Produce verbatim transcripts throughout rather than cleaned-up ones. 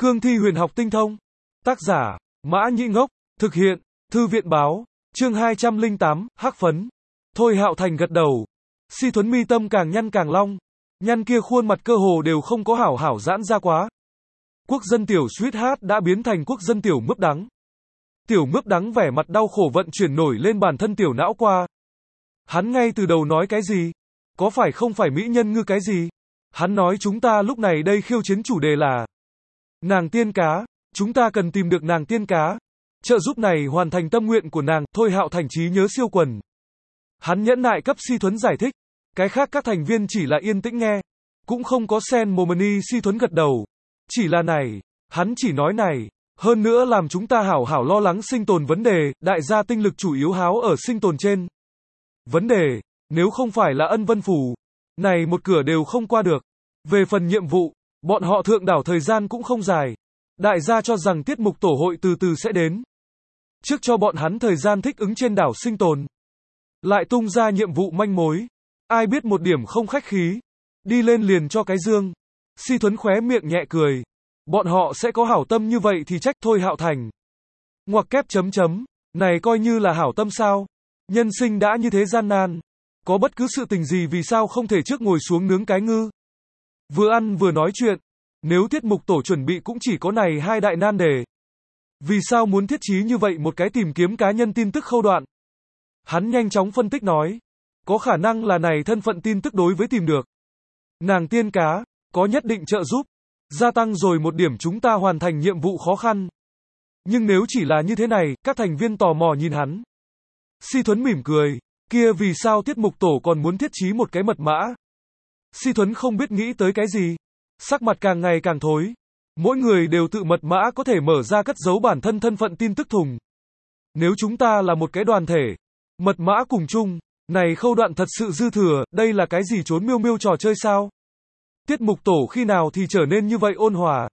Cương thi huyền học tinh thông. Tác giả, Mã Nhĩ Ngốc. Thực hiện, Thư viện báo. Chương hai trăm lẻ tám, hắc phấn. Thôi Hạo Thành gật đầu. Si Thuấn mi tâm càng nhăn càng long. Nhăn kia khuôn mặt cơ hồ đều không có hảo hảo giãn ra quá. Quốc dân tiểu Sweetheart đã biến thành quốc dân tiểu mướp đắng. Tiểu mướp đắng vẻ mặt đau khổ vận chuyển nổi lên bản thân tiểu não qua. Hắn ngay từ đầu nói cái gì? Có phải không phải mỹ nhân ngư cái gì? Hắn nói chúng ta lúc này đây khiêu chiến chủ đề là nàng tiên cá, chúng ta cần tìm được nàng tiên cá. Trợ giúp này hoàn thành tâm nguyện của nàng, Thôi Hạo Thành trí nhớ siêu quần. Hắn nhẫn nại cấp Si Thuấn giải thích. Cái khác các thành viên chỉ là yên tĩnh nghe. Cũng không có sen mồm ni. Si Thuấn gật đầu. Chỉ là này, hắn chỉ nói này. Hơn nữa làm chúng ta hảo hảo lo lắng sinh tồn vấn đề, đại gia tinh lực chủ yếu háo ở sinh tồn trên. Vấn đề, nếu không phải là ân vân phù, này một cửa đều không qua được. Về phần nhiệm vụ, bọn họ thượng đảo thời gian cũng không dài. Đại gia cho rằng tiết mục tổ hội từ từ sẽ đến. Trước cho bọn hắn thời gian thích ứng trên đảo sinh tồn. Lại tung ra nhiệm vụ manh mối. Ai biết một điểm không khách khí. Đi lên liền cho cái dương. Si Thuấn khóe miệng nhẹ cười. Bọn họ sẽ có hảo tâm như vậy thì trách Thôi Hạo Thành. Ngoặc kép chấm chấm. Này coi như là hảo tâm sao? Nhân sinh đã như thế gian nan. Có bất cứ sự tình gì vì sao không thể trước ngồi xuống nướng cái ngư. Vừa ăn vừa nói chuyện. Nếu tiết mục tổ chuẩn bị cũng chỉ có này hai đại nan đề. Vì sao muốn thiết trí như vậy một cái tìm kiếm cá nhân tin tức khâu đoạn? Hắn nhanh chóng phân tích nói. Có khả năng là này thân phận tin tức đối với tìm được nàng tiên cá, có nhất định trợ giúp. Gia tăng rồi một điểm chúng ta hoàn thành nhiệm vụ khó khăn. Nhưng nếu chỉ là như thế này, các thành viên tò mò nhìn hắn. Si Thuấn mỉm cười. Kia vì sao tiết mục tổ còn muốn thiết trí một cái mật mã? Si Thuấn không biết nghĩ tới cái gì. Sắc mặt càng ngày càng thối. Mỗi người đều tự mật mã có thể mở ra cất giấu bản thân thân phận tin tức thùng. Nếu chúng ta là một cái đoàn thể, mật mã cùng chung, này khâu đoạn thật sự dư thừa, đây là cái gì trốn miêu miêu trò chơi sao? Tiết mục tổ khi nào thì trở nên như vậy ôn hòa?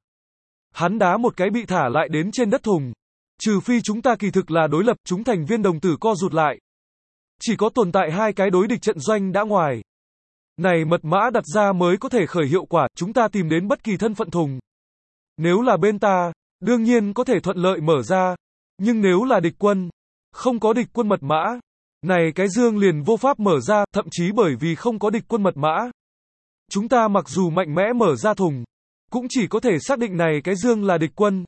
Hắn đá một cái bị thả lại đến trên đất thùng. Trừ phi chúng ta kỳ thực là đối lập, chúng thành viên đồng tử co rụt lại. Chỉ có tồn tại hai cái đối địch trận doanh đã ngoài. Này mật mã đặt ra mới có thể khởi hiệu quả, chúng ta tìm đến bất kỳ thân phận thùng. Nếu là bên ta, đương nhiên có thể thuận lợi mở ra. Nhưng nếu là địch quân, không có địch quân mật mã, này cái dương liền vô pháp mở ra, thậm chí bởi vì không có địch quân mật mã. Chúng ta mặc dù mạnh mẽ mở ra thùng, cũng chỉ có thể xác định này cái dương là địch quân.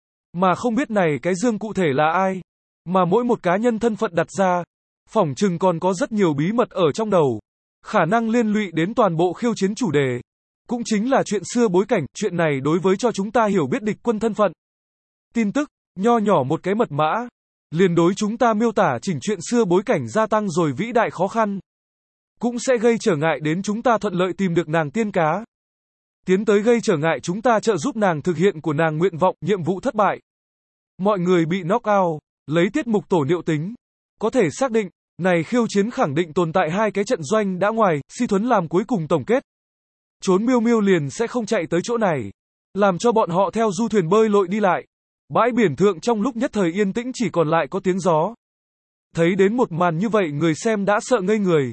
Mà không biết này cái dương cụ thể là ai. Mà mỗi một cá nhân thân phận đặt ra, phỏng chừng còn có rất nhiều bí mật ở trong đầu. Khả năng liên lụy đến toàn bộ khiêu chiến chủ đề. Cũng chính là chuyện xưa bối cảnh, chuyện này đối với cho chúng ta hiểu biết địch quân thân phận. Tin tức, nho nhỏ một cái mật mã, liền đối chúng ta miêu tả chỉnh chuyện xưa bối cảnh gia tăng rồi vĩ đại khó khăn. Cũng sẽ gây trở ngại đến chúng ta thuận lợi tìm được nàng tiên cá. Tiến tới gây trở ngại chúng ta trợ giúp nàng thực hiện của nàng nguyện vọng, nhiệm vụ thất bại. Mọi người bị knock out, lấy tiết mục tổ liệu tính. Có thể xác định, này khiêu chiến khẳng định tồn tại hai cái trận doanh đã ngoài, Si Thuấn làm cuối cùng tổng kết. Trốn miêu miêu liền sẽ không chạy tới chỗ này. Làm cho bọn họ theo du thuyền bơi lội đi lại. Bãi biển thượng trong lúc nhất thời yên tĩnh chỉ còn lại có tiếng gió. Thấy đến một màn như vậy người xem đã sợ ngây người.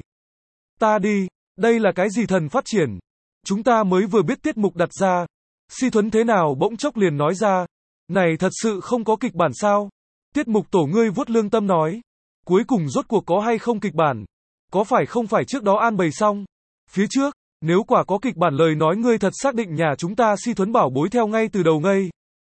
Ta đi, đây là cái gì thần phát triển? Chúng ta mới vừa biết tiết mục đặt ra. Si Thuấn thế nào bỗng chốc liền nói ra. Này thật sự không có kịch bản sao? Tiết mục tổ ngươi vuốt lương tâm nói. Cuối cùng rốt cuộc có hay không kịch bản? Có phải không phải trước đó an bày xong? Phía trước, nếu quả có kịch bản lời nói ngươi thật xác định nhà chúng ta Si Thuấn bảo bối theo ngay từ đầu ngây.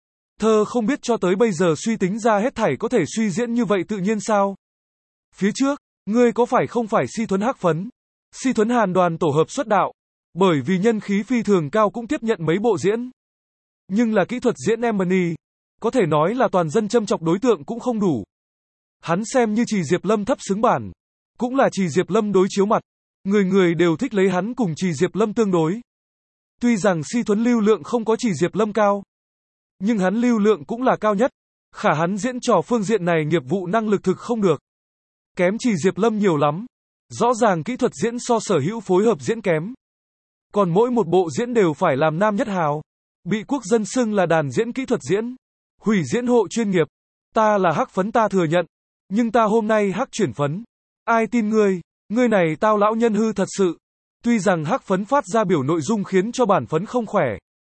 Thơ không biết cho tới bây giờ suy tính ra hết thảy có thể suy diễn như vậy tự nhiên sao? Phía trước, ngươi có phải không phải Si Thuấn hắc phấn? Si Thuấn Hàn đoàn tổ hợp xuất đạo. Bởi vì nhân khí phi thường cao cũng tiếp nhận mấy bộ diễn. Nhưng là kỹ thuật diễn Emily, có thể nói là toàn dân châm chọc đối tượng cũng không đủ. Hắn xem như Trì Diệp Lâm thấp xứng bản. Cũng là Trì Diệp Lâm đối chiếu mặt. Người người đều thích lấy hắn cùng Trì Diệp Lâm tương đối. Tuy rằng Si Thuấn lưu lượng không có Trì Diệp Lâm cao. Nhưng hắn lưu lượng cũng là cao nhất. Khả hắn diễn trò phương diện này nghiệp vụ năng lực thực không được. Kém Trì Diệp Lâm nhiều lắm. Rõ ràng kỹ thuật diễn so sở hữu phối hợp diễn kém. Còn mỗi một bộ diễn đều phải làm nam nhất hào. Bị quốc dân xưng là đàn diễn kỹ thuật diễn. Hủy diễn hộ chuyên nghiệp. Ta là hắc phấn ta thừa nhận. Nhưng ta hôm nay hắc chuyển phấn. Ai tin ngươi? Ngươi này tao lão nhân hư thật sự. Tuy rằng hắc phấn phát ra biểu nội dung khiến cho bản phấn không khỏe.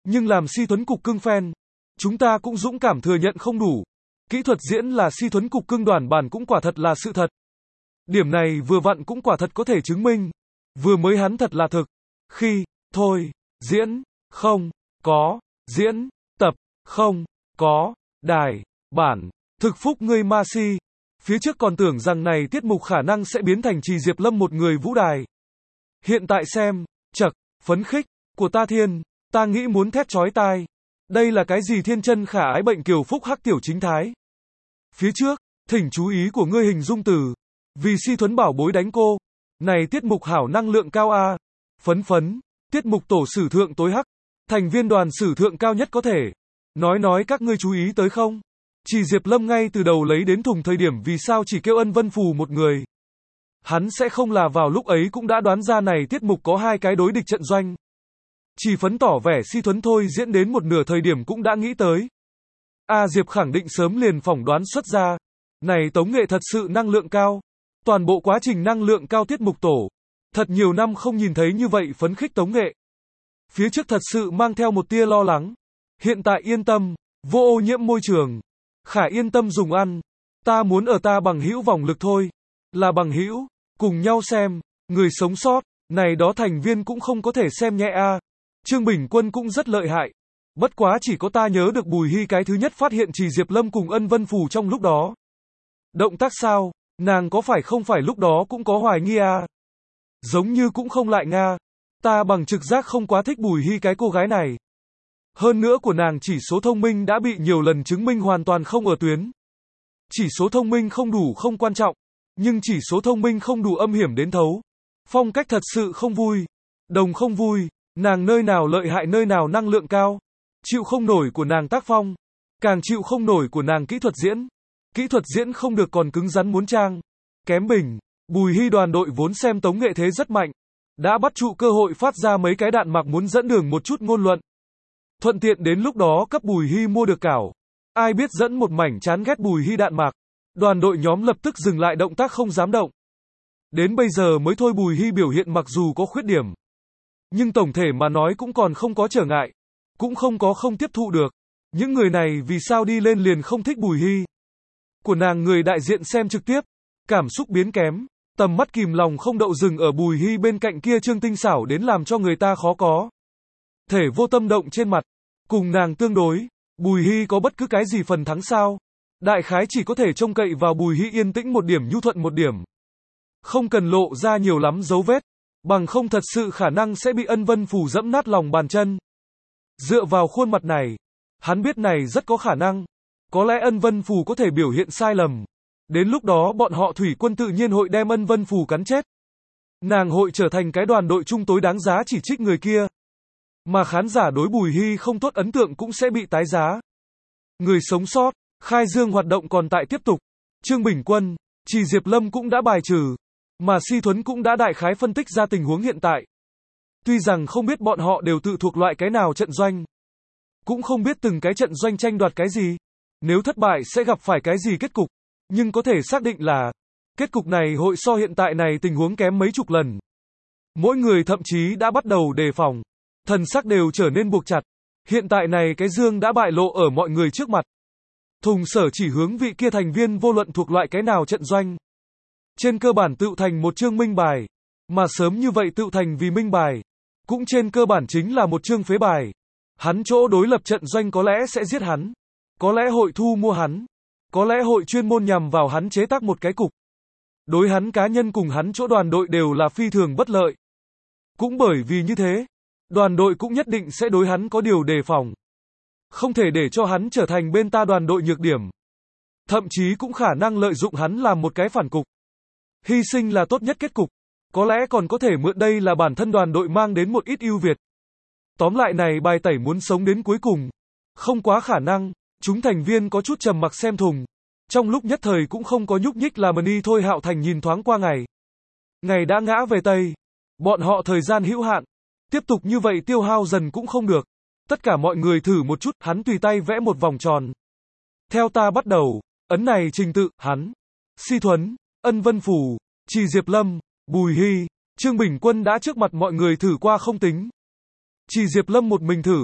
Nhưng làm Si Thuấn cục cưng fan, chúng ta cũng dũng cảm thừa nhận không đủ. Kỹ thuật diễn là Si Thuấn cục cưng đoàn bản cũng quả thật là sự thật. Điểm này vừa vặn cũng quả thật có thể chứng minh. Vừa mới hắn thật là thực. Khi, thôi, diễn, không, có, diễn, tập, không, có, đài, bản, thực phúc ngươi ma si. Phía trước còn tưởng rằng này tiết mục khả năng sẽ biến thành Trì Diệp Lâm một người vũ đài. Hiện tại xem, chật, phấn khích, của ta thiên, ta nghĩ muốn thét chói tai. Đây là cái gì thiên chân khả ái bệnh kiều phúc hắc tiểu chính thái. Phía trước, thỉnh chú ý của ngươi hình dung từ. Vì Si Thuấn bảo bối đánh cô. Này tiết mục hảo năng lượng cao a. Phấn phấn, tiết mục tổ sử thượng tối hắc. Thành viên đoàn sử thượng cao nhất có thể. Nói nói các ngươi chú ý tới không? Trì Diệp Lâm ngay từ đầu lấy đến thùng thời điểm vì sao chỉ kêu Ân Vân Phù một người. Hắn sẽ không là vào lúc ấy cũng đã đoán ra này tiết mục có hai cái đối địch trận doanh. Chỉ phấn tỏ vẻ Si Thuấn thôi diễn đến một nửa thời điểm cũng đã nghĩ tới. A Diệp khẳng định sớm liền phỏng đoán xuất ra. Này tống nghệ thật sự năng lượng cao. Toàn bộ quá trình năng lượng cao tiết mục tổ. Thật nhiều năm không nhìn thấy như vậy phấn khích tống nghệ. Phía trước thật sự mang theo một tia lo lắng. Hiện tại yên tâm, vô ô nhiễm môi trường. Khả yên tâm dùng ăn. Ta muốn ở ta bằng hữu vòng lực thôi. Là bằng hữu, cùng nhau xem, người sống sót, này đó thành viên cũng không có thể xem nhẹ a. Trương Bình Quân cũng rất lợi hại. Bất quá chỉ có ta nhớ được Bùi Hy cái thứ nhất phát hiện Trì Diệp Lâm cùng Ân Vân Phù trong lúc đó. Động tác sao, nàng có phải không phải lúc đó cũng có hoài nghi à? Giống như cũng không lại nga. Ta bằng trực giác không quá thích Bùi Hy cái cô gái này. Hơn nữa của nàng chỉ số thông minh đã bị nhiều lần chứng minh hoàn toàn không ở tuyến. Chỉ số thông minh không đủ không quan trọng, nhưng chỉ số thông minh không đủ âm hiểm đến thấu. Phong cách thật sự không vui. Đồng không vui, nàng nơi nào lợi hại nơi nào năng lượng cao. Chịu không nổi của nàng tác phong, càng chịu không nổi của nàng kỹ thuật diễn. Kỹ thuật diễn không được còn cứng rắn muốn trang. Kém bình, Bùi Hy đoàn đội vốn xem tống nghệ thế rất mạnh. Đã bắt trụ cơ hội phát ra mấy cái đạn mạc muốn dẫn đường một chút ngôn luận. Thuận tiện đến lúc đó cấp Bùi Hy mua được cảo. Ai biết dẫn một mảnh chán ghét Bùi Hy đạn mạc. Đoàn đội nhóm lập tức dừng lại động tác không dám động. Đến bây giờ mới thôi Bùi Hy biểu hiện mặc dù có khuyết điểm. Nhưng tổng thể mà nói cũng còn không có trở ngại. Cũng không có không tiếp thụ được. Những người này vì sao đi lên liền không thích Bùi Hy. Của nàng người đại diện xem trực tiếp. Cảm xúc biến kém. Tầm mắt kìm lòng không đậu dừng ở Bùi Hy bên cạnh kia Trương Tinh Xảo đến làm cho người ta khó có thể vô tâm động trên mặt. Cùng nàng tương đối, Bùi Hy có bất cứ cái gì phần thắng sao? Đại khái chỉ có thể trông cậy vào Bùi Hy yên tĩnh một điểm nhu thuận một điểm. Không cần lộ ra nhiều lắm dấu vết. Bằng không thật sự khả năng sẽ bị Ân Vân Phù dẫm nát lòng bàn chân. Dựa vào khuôn mặt này, hắn biết này rất có khả năng. Có lẽ Ân Vân Phù có thể biểu hiện sai lầm. Đến lúc đó bọn họ thủy quân tự nhiên hội đem Ân Vân Phù cắn chết. Nàng hội trở thành cái đoàn đội chung tối đáng giá chỉ trích người kia. Mà khán giả đối Bùi Hy không tốt ấn tượng cũng sẽ bị tái giá. Người sống sót, khai dương hoạt động còn tại tiếp tục. Trương Bình Quân, Trì Diệp Lâm cũng đã bài trừ. Mà Si Thuấn cũng đã đại khái phân tích ra tình huống hiện tại. Tuy rằng không biết bọn họ đều tự thuộc loại cái nào trận doanh. Cũng không biết từng cái trận doanh tranh đoạt cái gì. Nếu thất bại sẽ gặp phải cái gì kết cục. Nhưng có thể xác định là kết cục này hội so hiện tại này tình huống kém mấy chục lần. Mỗi người thậm chí đã bắt đầu đề phòng. Thần sắc đều trở nên buộc chặt. Hiện tại này cái dương đã bại lộ ở mọi người trước mặt. Thùng sở chỉ hướng vị kia thành viên vô luận thuộc loại cái nào trận doanh. Trên cơ bản tự thành một chương minh bài. Mà sớm như vậy tự thành vì minh bài. Cũng trên cơ bản chính là một chương phế bài. Hắn chỗ đối lập trận doanh có lẽ sẽ giết hắn. Có lẽ hội thu mua hắn. Có lẽ hội chuyên môn nhằm vào hắn chế tác một cái cục. Đối hắn cá nhân cùng hắn chỗ đoàn đội đều là phi thường bất lợi. Cũng bởi vì như thế, đoàn đội cũng nhất định sẽ đối hắn có điều đề phòng. Không thể để cho hắn trở thành bên ta đoàn đội nhược điểm. Thậm chí cũng khả năng lợi dụng hắn làm một cái phản cục. Hy sinh là tốt nhất kết cục. Có lẽ còn có thể mượn đây là bản thân đoàn đội mang đến một ít ưu việt. Tóm lại này bài tẩy muốn sống đến cuối cùng. Không quá khả năng, chúng thành viên có chút trầm mặc xem thùng. Trong lúc nhất thời cũng không có nhúc nhích làm đi thôi Hạo Thành nhìn thoáng qua ngày. Ngày đã ngã về Tây. Bọn họ thời gian hữu hạn. Tiếp tục như vậy tiêu hao dần cũng không được. Tất cả mọi người thử một chút, hắn tùy tay vẽ một vòng tròn. Theo ta bắt đầu, ấn này trình tự, hắn, Si Thuấn, Ân Vân Phù, Trì Diệp Lâm, Bùi Hy, Trương Bình Quân đã trước mặt mọi người thử qua không tính. Trì Diệp Lâm một mình thử.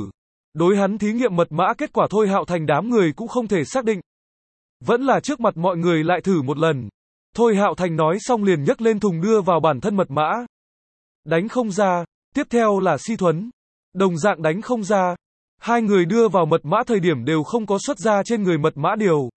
Đối hắn thí nghiệm mật mã kết quả Thôi Hạo Thành đám người cũng không thể xác định. Vẫn là trước mặt mọi người lại thử một lần. Thôi Hạo Thành nói xong liền nhấc lên thùng đưa vào bản thân mật mã. Đánh không ra, tiếp theo là Si Thuấn. Đồng dạng đánh không ra. Hai người đưa vào mật mã thời điểm đều không có xuất ra trên người mật mã điều.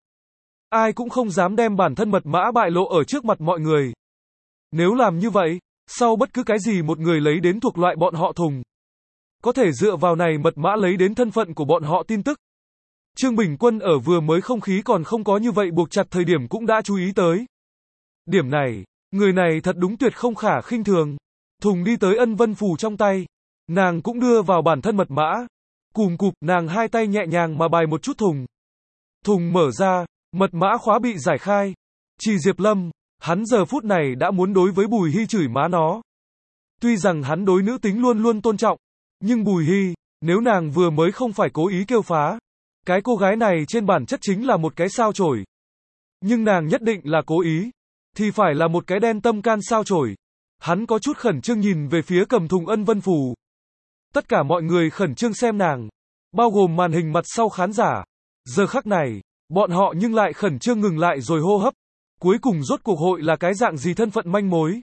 Ai cũng không dám đem bản thân mật mã bại lộ ở trước mặt mọi người. Nếu làm như vậy, sau bất cứ cái gì một người lấy đến thuộc loại bọn họ thùng. Có thể dựa vào này mật mã lấy đến thân phận của bọn họ tin tức. Trương Bình Quân ở vừa mới không khí còn không có như vậy buộc chặt thời điểm cũng đã chú ý tới. Điểm này, người này thật đúng tuyệt không khả khinh thường. Thùng đi tới Ân Vân Phù trong tay. Nàng cũng đưa vào bản thân mật mã. Cùm cụp, nàng hai tay nhẹ nhàng mà bài một chút thùng. Thùng mở ra, mật mã khóa bị giải khai. Chỉ Diệp Lâm, hắn giờ phút này đã muốn đối với Bùi Hy chửi má nó. Tuy rằng hắn đối nữ tính luôn luôn tôn trọng, nhưng Bùi Hy, nếu nàng vừa mới không phải cố ý kêu phá, cái cô gái này trên bản chất chính là một cái sao chổi. Nhưng nàng nhất định là cố ý, thì phải là một cái đen tâm can sao chổi. Hắn có chút khẩn trương nhìn về phía cầm thùng Ân Vân Phù. Tất cả mọi người khẩn trương xem nàng, bao gồm màn hình mặt sau khán giả. Giờ khắc này, bọn họ nhưng lại khẩn trương ngừng lại rồi hô hấp. Cuối cùng rốt cuộc hội là cái dạng gì thân phận manh mối.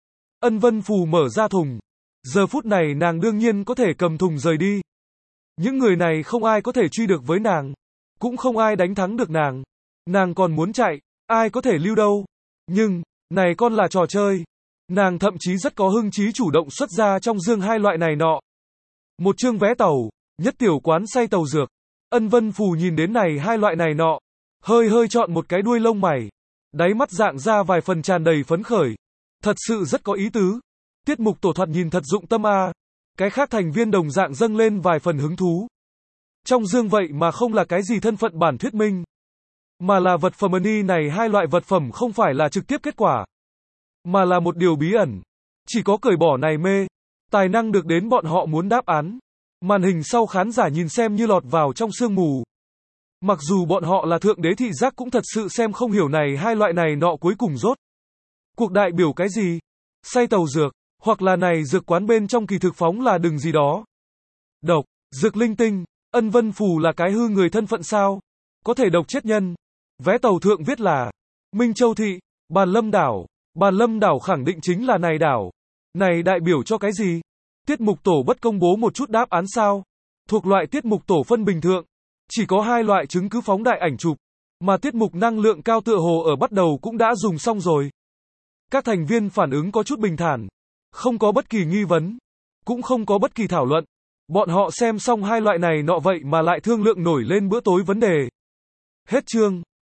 Ân Vân Phù mở ra thùng. Giờ phút này nàng đương nhiên có thể cầm thùng rời đi. Những người này không ai có thể truy được với nàng. Cũng không ai đánh thắng được nàng. Nàng còn muốn chạy, ai có thể lưu đâu. Nhưng, này con là trò chơi. Nàng thậm chí rất có hưng trí chủ động xuất ra trong dương hai loại này nọ. Một chương vé tàu, nhất tiểu quán say tàu dược. Ân Vân Phù nhìn đến này hai loại này nọ. Hơi hơi chọn một cái đuôi lông mày. Đáy mắt dạng ra vài phần tràn đầy phấn khởi. Thật sự rất có ý tứ. Tiết mục tổ thoạt nhìn thật dụng tâm a. Cái khác thành viên đồng dạng dâng lên vài phần hứng thú. Trong dương vậy mà không là cái gì thân phận bản thuyết minh. Mà là vật phẩm money này hai loại vật phẩm không phải là trực tiếp kết quả. Mà là một điều bí ẩn. Chỉ có cởi bỏ này mê. Tài năng được đến bọn họ muốn đáp án. Màn hình sau khán giả nhìn xem như lọt vào trong sương mù. Mặc dù bọn họ là thượng đế thị giác cũng thật sự xem không hiểu này hai loại này nọ cuối cùng rốt. Cuộc đại biểu cái gì? Say tàu dược, hoặc là này dược quán bên trong kỳ thực phóng là đừng gì đó. Độc, dược linh tinh, Ân Vân Phù là cái hư người thân phận sao? Có thể độc chết nhân. Vé tàu thượng viết là Minh Châu Thị, Bàn Lâm Đảo. Bàn Lâm Đảo khẳng định chính là này đảo. Này đại biểu cho cái gì? Tiết mục tổ bất công bố một chút đáp án sao? Thuộc loại tiết mục tổ phân bình thượng. Chỉ có hai loại chứng cứ phóng đại ảnh chụp. Mà tiết mục năng lượng cao tựa hồ ở bắt đầu cũng đã dùng xong rồi. Các thành viên phản ứng có chút bình thản. Không có bất kỳ nghi vấn. Cũng không có bất kỳ thảo luận. Bọn họ xem xong hai loại này nọ vậy mà lại thương lượng nổi lên bữa tối vấn đề. Hết chương.